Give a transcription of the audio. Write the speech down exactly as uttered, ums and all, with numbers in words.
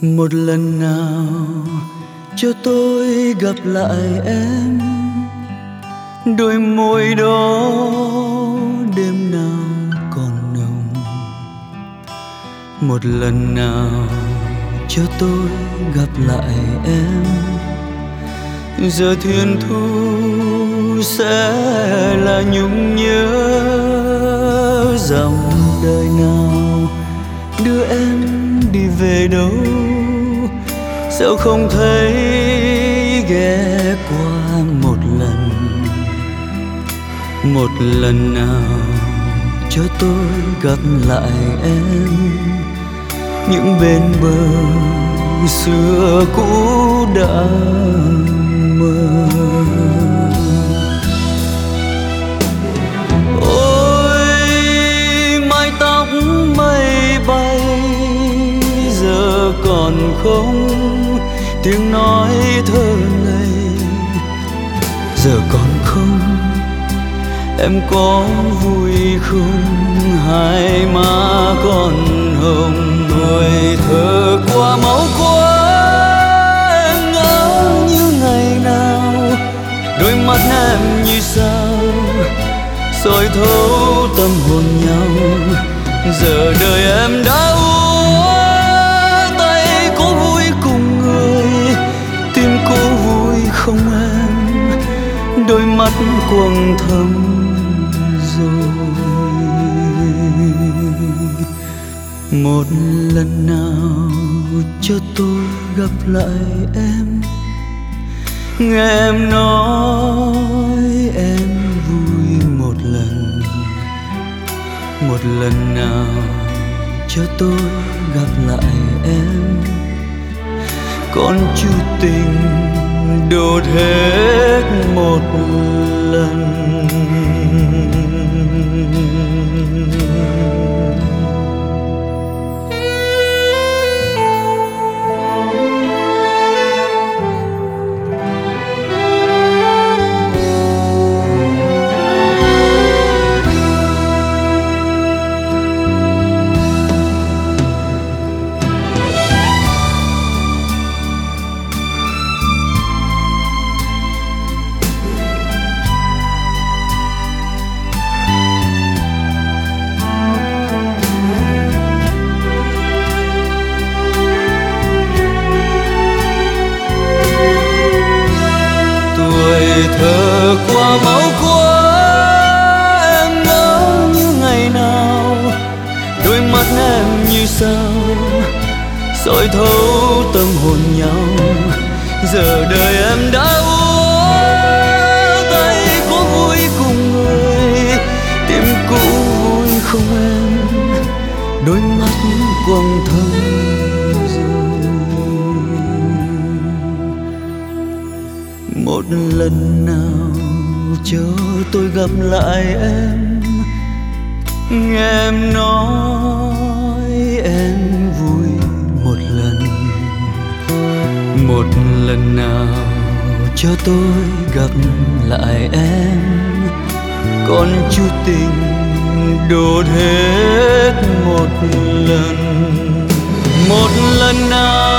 Một lần nào cho tôi gặp lại em, đôi môi đó đêm nào còn nồng. Một lần nào cho tôi gặp lại em, giờ thiên thu sẽ là nhung nhớ. Dòng đời nào đưa em đi về đâu, sao không thấy ghé qua một lần. Một lần nào cho tôi gặp lại em, những bên bờ xưa cũ đã mơ. Ôi mái tóc mây bay, giờ còn không tiếng nói thơ ngây. Giờ còn không em có vui không, hai má còn hồng. Tuổi thơ qua máu quá em ngỡ như ngày nào, đôi mắt em như sao soi thấu tâm hồn nhau. Giờ đời em đã úa, tay có vui cùng người, tim có vui không em, đôi mắt quầng thâm rồi. Một lần nào cho tôi gặp lại em, nghe em nói em vui một lần. Một lần nào cho tôi gặp lại em, còn chú tình đốt hết một lần. Thơ qua máu quá em ngỡ như ngày nào, đôi mắt em như sao soi thấu tâm hồn nhau. Giờ đời em đã úa, tay có vui cùng người, tim cũ vui không em, đôi mắt quầng thâm rồi. Một lần nào cho tôi gặp lại em, nghe em nói em vui một lần. Một lần nào cho tôi gặp lại em, còn chút tình đốt hết một lần. Một lần nào